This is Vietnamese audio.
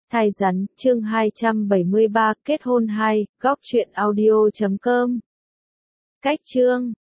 Thai rắn, chương 273, kết hôn 2, góc truyện audio.com. Cách chương